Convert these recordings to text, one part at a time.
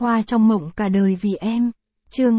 Hoa trong mộng cả đời vì em. Chương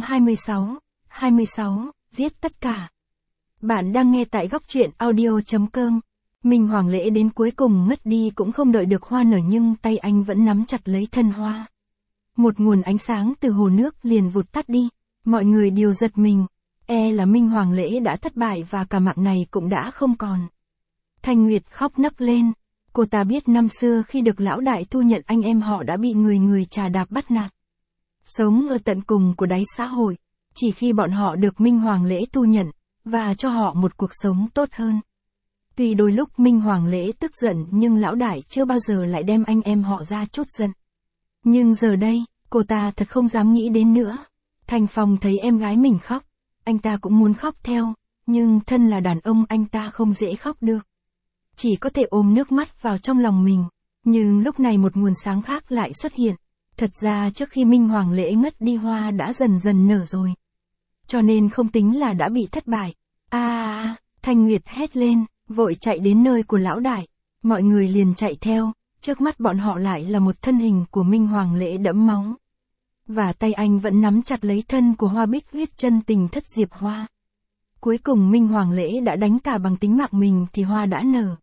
26, giết tất cả. Bạn đang nghe tại góc truyện audio.com. Minh Hoàng Lễ đến cuối cùng ngất đi cũng không đợi được hoa nở nhưng tay anh vẫn nắm chặt lấy thân hoa. Một nguồn ánh sáng từ hồ nước liền vụt tắt đi, mọi người đều giật mình. Là Minh Hoàng Lễ đã thất bại và cả mạng này cũng đã không còn. Thanh Nguyệt khóc nấc lên. Cô ta biết năm xưa khi được lão đại thu nhận anh em họ đã bị người chà đạp bắt nạt. Sống ở tận cùng của đáy xã hội, chỉ khi bọn họ được Minh Hoàng Lễ thu nhận, và cho họ một cuộc sống tốt hơn. Tuy đôi lúc Minh Hoàng Lễ tức giận nhưng lão đại chưa bao giờ lại đem anh em họ ra chút giận. Nhưng giờ đây, cô ta thật không dám nghĩ đến nữa. Thanh Phong thấy em gái mình khóc, anh ta cũng muốn khóc theo, nhưng thân là đàn ông anh ta không dễ khóc được. Chỉ có thể ôm nước mắt vào trong lòng mình. Nhưng lúc này một nguồn sáng khác lại xuất hiện. Thật ra trước khi Minh Hoàng Lễ ngất đi hoa đã dần dần nở rồi. Cho nên không tính là đã bị thất bại. Thanh Nguyệt hét lên, vội chạy đến nơi của lão đại. Mọi người liền chạy theo, trước mắt bọn họ lại là một thân hình của Minh Hoàng Lễ đẫm máu. Và tay anh vẫn nắm chặt lấy thân của Hoa Bích Huyết chân tình thất diệp hoa. Cuối cùng Minh Hoàng Lễ đã đánh cả bằng tính mạng mình thì hoa đã nở.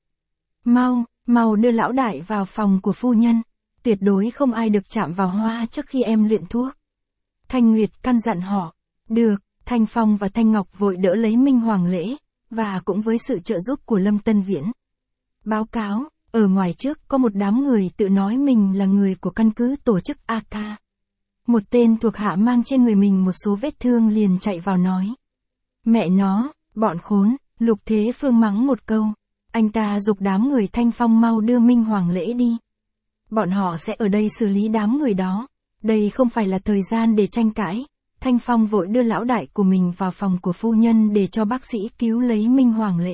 Mau đưa lão đại vào phòng của phu nhân. Tuyệt đối không ai được chạm vào hoa trước khi em luyện thuốc. Thanh Nguyệt căn dặn họ. Được, Thanh Phong và Thanh Ngọc vội đỡ lấy Minh Hoàng Lễ, và cũng với sự trợ giúp của Lâm Tân Viễn. Báo cáo, ở ngoài trước có một đám người tự nói mình là người của căn cứ tổ chức AK. Một tên thuộc hạ mang trên người mình một số vết thương liền chạy vào nói. Mẹ nó, bọn khốn, Lục Thế Phương mắng một câu. Anh ta giục đám người Thanh Phong mau đưa Minh Hoàng Lễ đi. Bọn họ sẽ ở đây xử lý đám người đó. Đây không phải là thời gian để tranh cãi. Thanh Phong vội đưa lão đại của mình vào phòng của phu nhân để cho bác sĩ cứu lấy Minh Hoàng Lễ.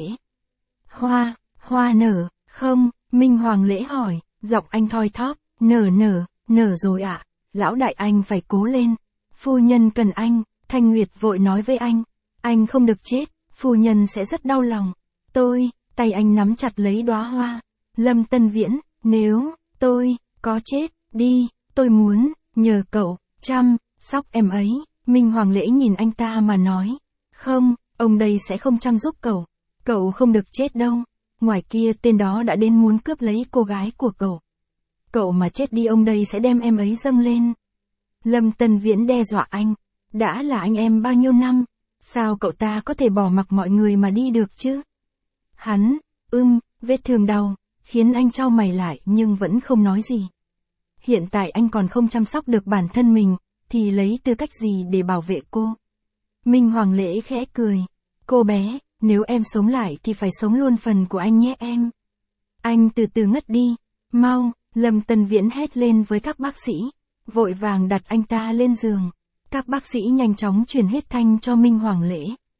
Hoa nở, không, Minh Hoàng Lễ hỏi, giọng anh thoi thóp, nở rồi ạ, lão đại anh phải cố lên. Phu nhân cần anh, Thanh Nguyệt vội nói với anh không được chết, phu nhân sẽ rất đau lòng. Tay anh nắm chặt lấy đóa hoa. Lâm Tân Viễn, nếu tôi có chết đi, tôi muốn nhờ cậu chăm sóc em ấy. Minh Hoàng Lễ nhìn anh ta mà nói, không, ông đây sẽ không chăm giúp cậu không được chết đâu. Ngoài kia tên đó đã đến muốn cướp lấy cô gái của cậu mà chết đi ông đây sẽ đem em ấy dâng lên. Lâm Tân Viễn đe dọa anh, đã là anh em bao nhiêu năm, sao cậu ta có thể bỏ mặc mọi người mà đi được chứ? Hắn, vết thương đau, khiến anh chau mày lại nhưng vẫn không nói gì. Hiện tại anh còn không chăm sóc được bản thân mình, thì lấy tư cách gì để bảo vệ cô? Minh Hoàng Lễ khẽ cười. Cô bé, nếu em sống lại thì phải sống luôn phần của anh nhé em. Anh từ từ ngất đi. Mau, Lâm Tân Viễn hét lên với các bác sĩ. Vội vàng đặt anh ta lên giường. Các bác sĩ nhanh chóng truyền huyết thanh cho Minh Hoàng Lễ.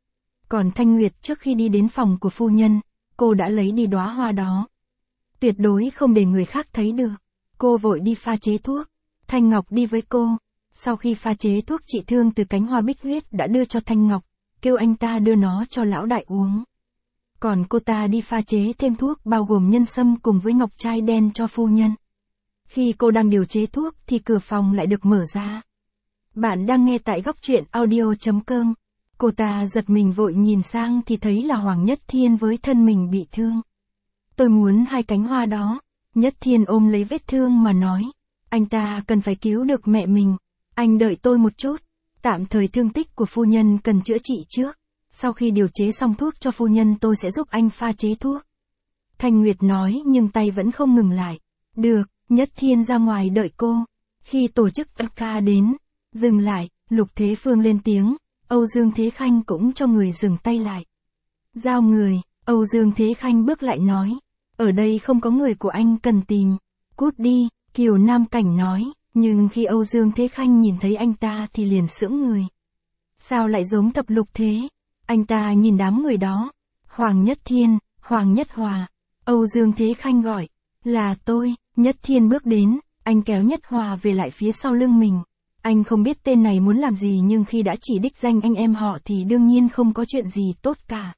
Còn Thanh Nguyệt trước khi đi đến phòng của phu nhân, cô đã lấy đi đóa hoa đó. Tuyệt đối không để người khác thấy được. Cô vội đi pha chế thuốc. Thanh Ngọc đi với cô. Sau khi pha chế thuốc trị thương từ cánh hoa bích huyết đã đưa cho Thanh Ngọc, kêu anh ta đưa nó cho lão đại uống. Còn cô ta đi pha chế thêm thuốc bao gồm nhân sâm cùng với ngọc trai đen cho phu nhân. Khi cô đang điều chế thuốc thì cửa phòng lại được mở ra. Bạn đang nghe tại góc truyện audio.com. Cô ta giật mình vội nhìn sang thì thấy là Hoàng Nhất Thiên với thân mình bị thương. Tôi muốn 2 cánh hoa đó. Nhất Thiên ôm lấy vết thương mà nói. Anh ta cần phải cứu được mẹ mình. Anh đợi tôi một chút. Tạm thời thương tích của phu nhân cần chữa trị trước. Sau khi điều chế xong thuốc cho phu nhân tôi sẽ giúp anh pha chế thuốc. Thanh Nguyệt nói nhưng tay vẫn không ngừng lại. Được, Nhất Thiên ra ngoài đợi cô. Khi tổ chức AK đến, dừng lại, Lục Thế Phương lên tiếng. Âu Dương Thế Khanh cũng cho người dừng tay lại. Giao người, Âu Dương Thế Khanh bước lại nói. Ở đây không có người của anh cần tìm. Cút đi, Kiều Nam Cảnh nói. Nhưng khi Âu Dương Thế Khanh nhìn thấy anh ta thì liền sững người. Sao lại giống Thập Lục thế? Anh ta nhìn đám người đó. Hoàng Nhất Thiên, Hoàng Nhất Hòa. Âu Dương Thế Khanh gọi. Là tôi. Nhất Thiên bước đến, anh kéo Nhất Hòa về lại phía sau lưng mình. Anh không biết tên này muốn làm gì nhưng khi đã chỉ đích danh anh em họ thì đương nhiên không có chuyện gì tốt cả.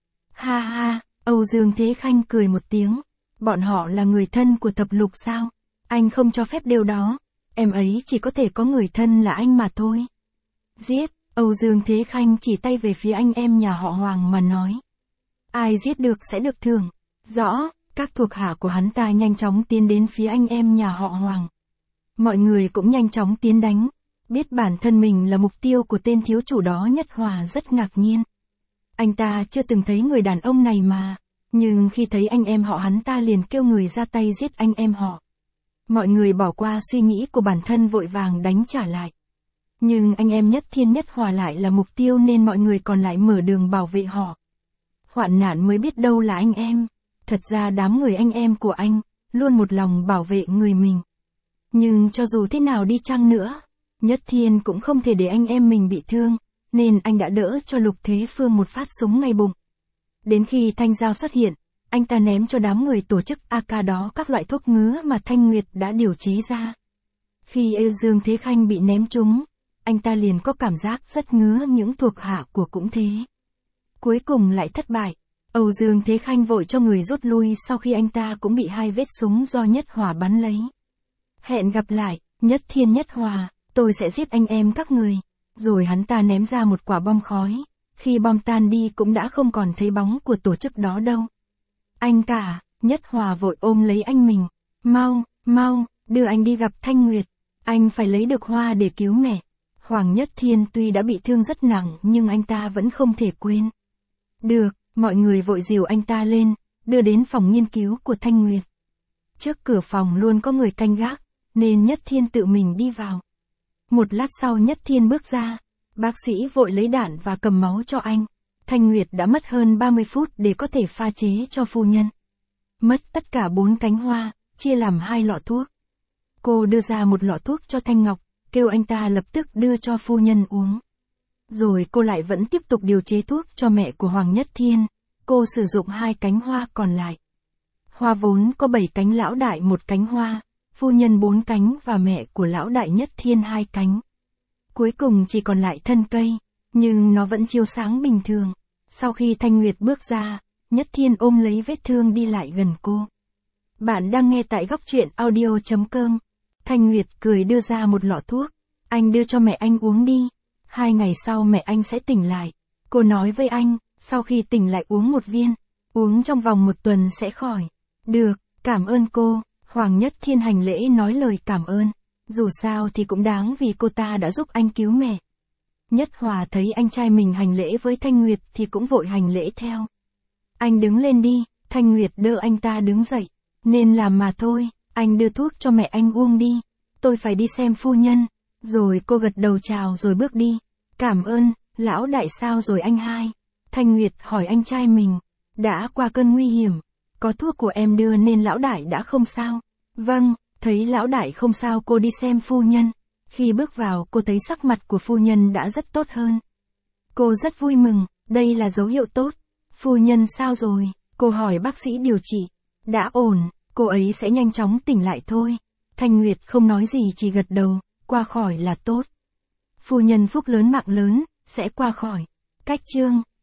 Ha, Âu Dương Thế Khanh cười một tiếng. Bọn họ là người thân của Thập Lục sao? Anh không cho phép điều đó. em ấy chỉ có thể có người thân là anh mà thôi. Giết, Âu Dương Thế Khanh chỉ tay về phía anh em nhà họ Hoàng mà nói. Ai giết được sẽ được thưởng. Rõ, các thuộc hạ của hắn ta nhanh chóng tiến đến phía anh em nhà họ Hoàng. Mọi người cũng nhanh chóng tiến đánh. Biết bản thân mình là mục tiêu của tên thiếu chủ đó, Nhất Hòa rất ngạc nhiên. Anh ta chưa từng thấy người đàn ông này mà. Nhưng khi thấy anh em họ hắn ta liền kêu người ra tay giết anh em họ. Mọi người bỏ qua suy nghĩ của bản thân vội vàng đánh trả lại. Nhưng anh em Nhất Thiên Nhất Hòa lại là mục tiêu nên mọi người còn lại mở đường bảo vệ họ. Hoạn nạn mới biết đâu là anh em. Thật ra đám người anh em của anh, luôn một lòng bảo vệ người mình. Nhưng cho dù thế nào đi chăng nữa, Nhất Thiên cũng không thể để anh em mình bị thương, nên anh đã đỡ cho Lục Thế Phương một phát súng ngay bụng. Đến khi Thanh Giao xuất hiện, anh ta ném cho đám người tổ chức AK đó các loại thuốc ngứa mà Thanh Nguyệt đã điều chế ra. Khi Âu Dương Thế Khanh bị ném trúng, anh ta liền có cảm giác rất ngứa, những thuộc hạ của cũng thế. Cuối cùng lại thất bại. Âu Dương Thế Khanh vội cho người rút lui sau khi anh ta cũng bị 2 vết súng do Nhất Hòa bắn lấy. Hẹn gặp lại, Nhất Thiên Nhất Hòa, tôi sẽ giết anh em các người. Rồi hắn ta ném ra một quả bom khói. Khi bom tan đi cũng đã không còn thấy bóng của tổ chức đó đâu. Anh cả, Nhất Hòa vội ôm lấy anh mình. Mau, mau, đưa anh đi gặp Thanh Nguyệt. Anh phải lấy được hoa để cứu mẹ. Hoàng Nhất Thiên tuy đã bị thương rất nặng nhưng anh ta vẫn không thể quên. Được, mọi người vội dìu anh ta lên, đưa đến phòng nghiên cứu của Thanh Nguyệt. Trước cửa phòng luôn có người canh gác, nên Nhất Thiên tự mình đi vào. Một lát sau Nhất Thiên bước ra, bác sĩ vội lấy đạn và cầm máu cho anh. Thanh Nguyệt đã mất hơn 30 phút để có thể pha chế cho phu nhân. Mất tất cả 4 cánh hoa, chia làm 2 lọ thuốc. Cô đưa ra một lọ thuốc cho Thanh Ngọc, kêu anh ta lập tức đưa cho phu nhân uống. Rồi cô lại vẫn tiếp tục điều chế thuốc cho mẹ của Hoàng Nhất Thiên. Cô sử dụng 2 cánh hoa còn lại. Hoa vốn có 7 cánh, lão đại 1 cánh hoa, phu nhân 4 cánh và mẹ của lão đại Nhất Thiên 2 cánh. Cuối cùng chỉ còn lại thân cây, nhưng nó vẫn chiếu sáng bình thường. Sau khi Thanh Nguyệt bước ra, Nhất Thiên ôm lấy vết thương đi lại gần cô. Bạn đang nghe tại góc truyện audio.com. Thanh Nguyệt cười đưa ra một lọ thuốc. Anh đưa cho mẹ anh uống đi. 2 ngày sau mẹ anh sẽ tỉnh lại. Cô nói với anh, sau khi tỉnh lại uống 1 viên. Uống trong vòng 1 tuần sẽ khỏi. Được, cảm ơn cô. Hoàng Nhất Thiên hành lễ nói lời cảm ơn. Dù sao thì cũng đáng vì cô ta đã giúp anh cứu mẹ. Nhất Hòa thấy anh trai mình hành lễ với Thanh Nguyệt thì cũng vội hành lễ theo. Anh đứng lên đi, Thanh Nguyệt đỡ anh ta đứng dậy. Nên làm mà thôi, anh đưa thuốc cho mẹ anh uống đi. Tôi phải đi xem phu nhân. Rồi cô gật đầu chào rồi bước đi. Cảm ơn, lão đại sao rồi anh hai? Thanh Nguyệt hỏi anh trai mình. Đã qua cơn nguy hiểm. Có thuốc của em đưa nên lão đại đã không sao. Vâng, thấy lão đại không sao cô đi xem phu nhân. Khi bước vào cô thấy sắc mặt của phu nhân đã rất tốt hơn. Cô rất vui mừng, đây là dấu hiệu tốt. Phu nhân sao rồi? Cô hỏi bác sĩ điều trị. Đã ổn, cô ấy sẽ nhanh chóng tỉnh lại thôi. Thanh Nguyệt không nói gì chỉ gật đầu, qua khỏi là tốt. Phu nhân phúc lớn mạng lớn, sẽ qua khỏi. Cách chương